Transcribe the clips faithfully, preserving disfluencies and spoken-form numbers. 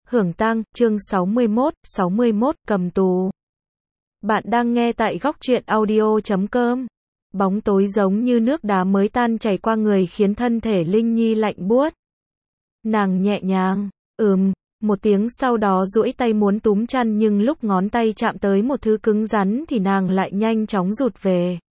Hưởng tang, chương sáu mươi mốt, sáu mươi mốt, cầm tù. Bạn đang nghe tại góc truyện audio chấm com. Bóng tối giống như nước đá mới tan chảy qua người khiến thân thể Linh Nhi lạnh buốt. Nàng nhẹ nhàng, ừm, một tiếng sau đó duỗi tay muốn túm chăn nhưng lúc ngón tay chạm tới một thứ cứng rắn thì nàng lại nhanh chóng rụt về.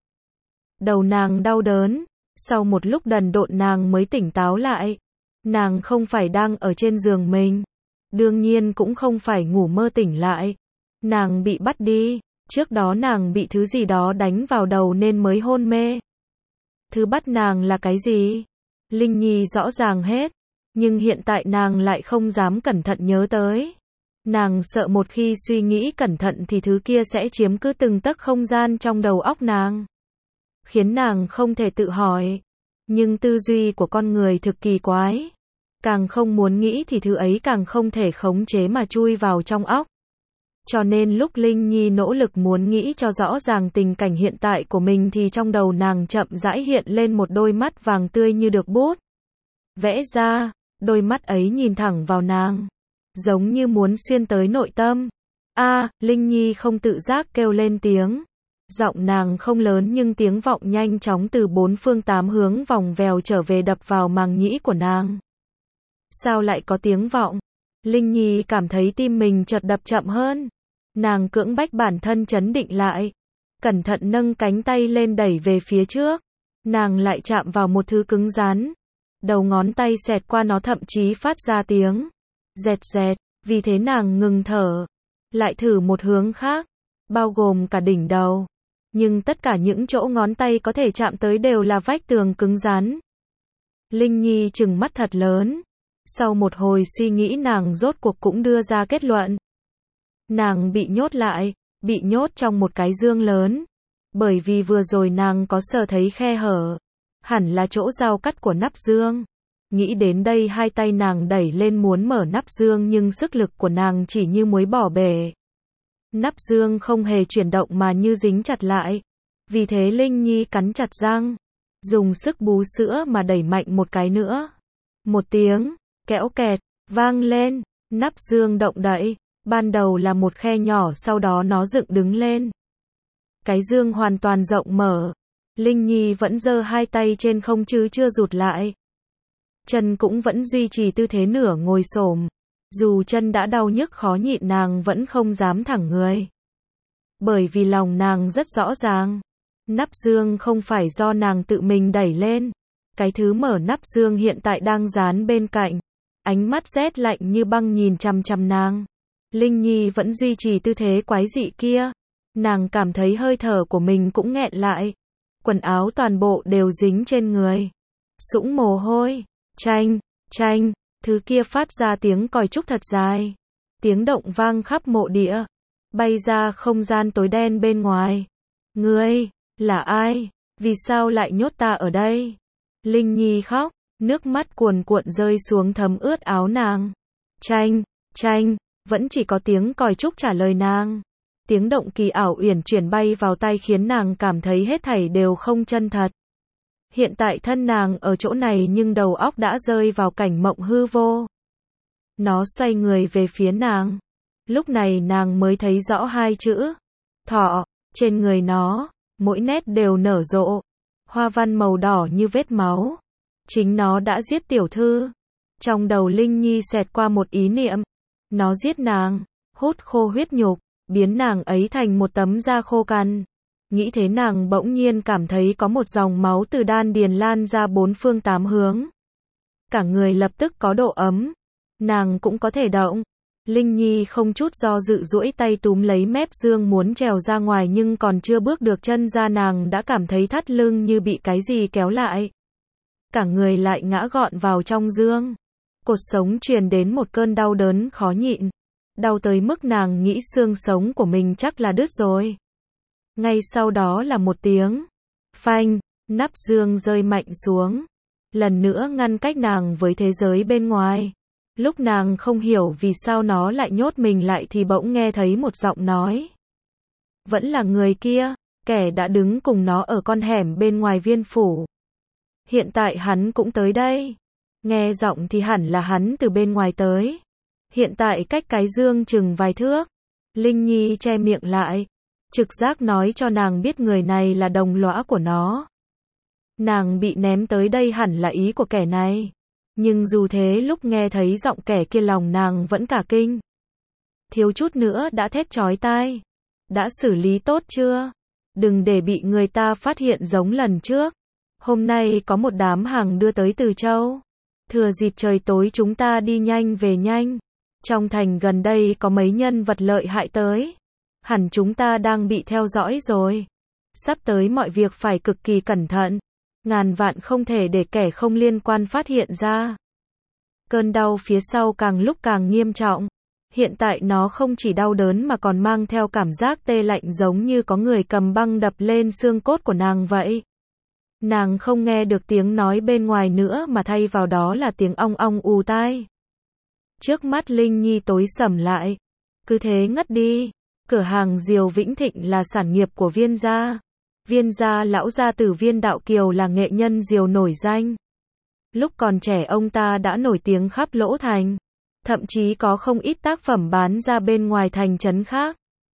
Đầu nàng đau đớn, sau một lúc đần độn nàng mới tỉnh táo lại. Nàng không phải đang ở trên giường mình. Đương nhiên cũng không phải ngủ mơ tỉnh lại. Nàng bị bắt đi, trước đó nàng bị thứ gì đó đánh vào đầu nên mới hôn mê. Thứ bắt nàng là cái gì? Linh Nhi rõ ràng hết, nhưng hiện tại nàng lại không dám cẩn thận nhớ tới. Nàng sợ một khi suy nghĩ cẩn thận thì thứ kia sẽ chiếm cứ từng tấc không gian trong đầu óc nàng, khiến nàng không thể tự hỏi. Nhưng tư duy của con người thực kỳ quái. Càng không muốn nghĩ thì thứ ấy càng không thể khống chế mà chui vào trong óc. Cho nên lúc Linh Nhi nỗ lực muốn nghĩ cho rõ ràng tình cảnh hiện tại của mình thì trong đầu nàng chậm rãi hiện lên một đôi mắt vàng tươi như được bút vẽ ra, đôi mắt ấy nhìn thẳng vào nàng, giống như muốn xuyên tới nội tâm. A, Linh Nhi không tự giác kêu lên tiếng. Giọng nàng không lớn nhưng tiếng vọng nhanh chóng từ bốn phương tám hướng vòng vèo trở về đập vào màng nhĩ của nàng. Sao lại có tiếng vọng? Linh Nhi cảm thấy tim mình chợt đập chậm hơn. Nàng cưỡng bách bản thân trấn định lại, cẩn thận nâng cánh tay lên đẩy về phía trước. Nàng lại chạm vào một thứ cứng rắn. Đầu ngón tay xẹt qua nó thậm chí phát ra tiếng dẹt dẹt, vì thế nàng ngừng thở. Lại thử một hướng khác, bao gồm cả đỉnh đầu. Nhưng tất cả những chỗ ngón tay có thể chạm tới đều là vách tường cứng rắn. Linh Nhi trừng mắt thật lớn. Sau một hồi suy nghĩ nàng rốt cuộc cũng đưa ra kết luận. Nàng bị nhốt lại, bị nhốt trong một cái dương lớn. Bởi vì vừa rồi nàng có sờ thấy khe hở. Hẳn là chỗ giao cắt của nắp dương. Nghĩ đến đây hai tay nàng đẩy lên muốn mở nắp dương nhưng sức lực của nàng chỉ như muối bỏ bể. Nắp dương không hề chuyển động mà như dính chặt lại. Vì thế Linh Nhi cắn chặt răng, dùng sức bú sữa mà đẩy mạnh một cái nữa. Một tiếng kéo kẹt vang lên, nắp dương động đậy. Ban đầu là một khe nhỏ, sau đó nó dựng đứng lên. Cái dương hoàn toàn rộng mở. Linh Nhi vẫn giơ hai tay trên không chứ chưa rụt lại. Chân cũng vẫn duy trì tư thế nửa ngồi xổm. Dù chân đã đau nhức khó nhịn nàng vẫn không dám thẳng người. Bởi vì lòng nàng rất rõ ràng. Nắp dương không phải do nàng tự mình đẩy lên. Cái thứ mở nắp dương hiện tại đang dán bên cạnh. Ánh mắt rét lạnh như băng nhìn chằm chằm nàng. Linh Nhi vẫn duy trì tư thế quái dị kia. Nàng cảm thấy hơi thở của mình cũng nghẹn lại. Quần áo toàn bộ đều dính trên người. Sũng mồ hôi. Chanh, chanh. Thứ kia phát ra tiếng còi trúc thật dài. Tiếng động vang khắp mộ địa. Bay ra không gian tối đen bên ngoài. Ngươi, là ai? Vì sao lại nhốt ta ở đây? Linh Nhi khóc. Nước mắt cuồn cuộn rơi xuống thấm ướt áo nàng. Chanh, chanh. Vẫn chỉ có tiếng còi trúc trả lời nàng. Tiếng động kỳ ảo uyển chuyển bay vào tai khiến nàng cảm thấy hết thảy đều không chân thật. Hiện tại thân nàng ở chỗ này nhưng đầu óc đã rơi vào cảnh mộng hư vô. Nó xoay người về phía nàng. Lúc này nàng mới thấy rõ hai chữ thọ. Trên người nó, mỗi nét đều nở rộ hoa văn màu đỏ như vết máu. Chính nó đã giết tiểu thư. Trong đầu Linh Nhi xẹt qua một ý niệm. Nó giết nàng, hút khô huyết nhục, biến nàng ấy thành một tấm da khô cằn. Nghĩ thế nàng bỗng nhiên cảm thấy có một dòng máu từ đan điền lan ra bốn phương tám hướng. Cả người lập tức có độ ấm. Nàng cũng có thể động. Linh Nhi không chút do dự duỗi tay túm lấy mép dương muốn trèo ra ngoài nhưng còn chưa bước được chân ra nàng đã cảm thấy thắt lưng như bị cái gì kéo lại. Cả người lại ngã gọn vào trong dương. Cột sống truyền đến một cơn đau đớn khó nhịn. Đau tới mức nàng nghĩ xương sống của mình chắc là đứt rồi. Ngay sau đó là một tiếng phanh, nắp dương rơi mạnh xuống. Lần nữa ngăn cách nàng với thế giới bên ngoài. Lúc nàng không hiểu vì sao nó lại nhốt mình lại thì bỗng nghe thấy một giọng nói. Vẫn là người kia, kẻ đã đứng cùng nó ở con hẻm bên ngoài viên phủ. Hiện tại hắn cũng tới đây. Nghe giọng thì hẳn là hắn từ bên ngoài tới. hiện tại cách cái dương chừng vài thước. Linh Nhi che miệng lại. Trực giác nói cho nàng biết người này là đồng lõa của nó. Nàng bị ném tới đây hẳn là ý của kẻ này. Nhưng dù thế lúc nghe thấy giọng kẻ kia lòng nàng vẫn cả kinh. Thiếu chút nữa đã thét chói tai. Đã xử lý tốt chưa? Đừng để bị người ta phát hiện giống lần trước. Hôm nay có một đám hàng đưa tới Từ Châu. Thừa dịp trời tối chúng ta đi nhanh về nhanh. Trong thành gần đây có mấy nhân vật lợi hại tới. Hẳn chúng ta đang bị theo dõi rồi. Sắp tới mọi việc phải cực kỳ cẩn thận. Ngàn vạn không thể để kẻ không liên quan phát hiện ra. Cơn đau phía sau càng lúc càng nghiêm trọng. Hiện tại nó không chỉ đau đớn mà còn mang theo cảm giác tê lạnh giống như có người cầm băng đập lên xương cốt của nàng vậy. Nàng không nghe được tiếng nói bên ngoài nữa mà thay vào đó là tiếng ong ong ù tai. Trước mắt Linh Nhi tối sầm lại. Cứ thế ngất đi. Cửa hàng Diều Vĩnh Thịnh là sản nghiệp của Viên gia. Viên gia lão gia tử Viên Đạo Kiều là nghệ nhân diều nổi danh. Lúc còn trẻ ông ta đã nổi tiếng khắp Lỗ Thành. Thậm chí có không ít tác phẩm bán ra bên ngoài thành trấn khác.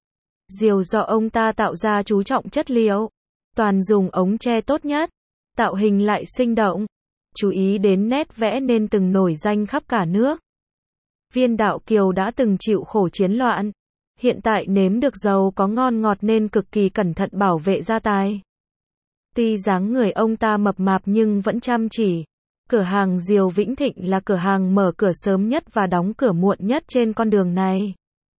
Diều do ông ta tạo ra chú trọng chất liệu. Toàn dùng ống tre tốt nhất. Tạo hình lại sinh động. Chú ý đến nét vẽ nên từng nổi danh khắp cả nước. Viên Đạo Kiều đã từng chịu khổ chiến loạn. Hiện tại nếm được dầu có ngon ngọt nên cực kỳ cẩn thận bảo vệ gia tài. Tuy dáng người ông ta mập mạp nhưng vẫn chăm chỉ. Cửa hàng Diều Vĩnh Thịnh là cửa hàng mở cửa sớm nhất và đóng cửa muộn nhất trên con đường này.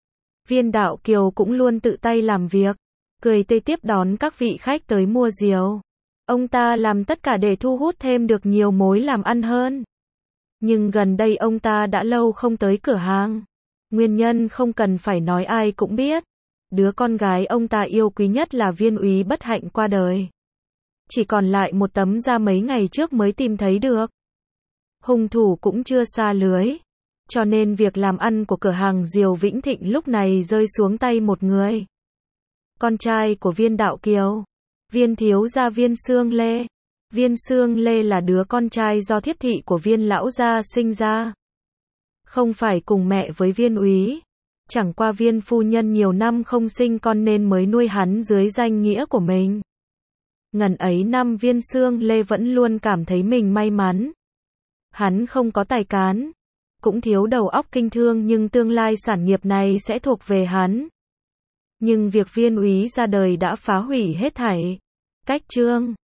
Viên Đạo Kiều cũng luôn tự tay làm việc, cười tươi tiếp đón các vị khách tới mua diều. Ông ta làm tất cả để thu hút thêm được nhiều mối làm ăn hơn. Nhưng gần đây ông ta đã lâu không tới cửa hàng. Nguyên nhân không cần phải nói ai cũng biết. Đứa con gái ông ta yêu quý nhất là Viên úy bất hạnh qua đời. Chỉ còn lại một tấm da mấy ngày trước mới tìm thấy được. Hung thủ cũng chưa sa lưới. Cho nên việc làm ăn của cửa hàng Diều Vĩnh Thịnh lúc này rơi xuống tay một người. Con trai của Viên Đạo Kiều. Viên thiếu gia Viên Xương Lê. Viên Xương Lê là đứa con trai do thiếp thị của Viên lão gia sinh ra. Không phải cùng mẹ với Viên úy. Chẳng qua Viên phu nhân nhiều năm không sinh con nên mới nuôi hắn dưới danh nghĩa của mình. Ngần ấy năm Viên Xương Lê vẫn luôn cảm thấy mình may mắn. Hắn không có tài cán, cũng thiếu đầu óc kinh thương nhưng tương lai sản nghiệp này sẽ thuộc về hắn. Nhưng việc Viên úy ra đời đã phá hủy hết thảy. Cách chương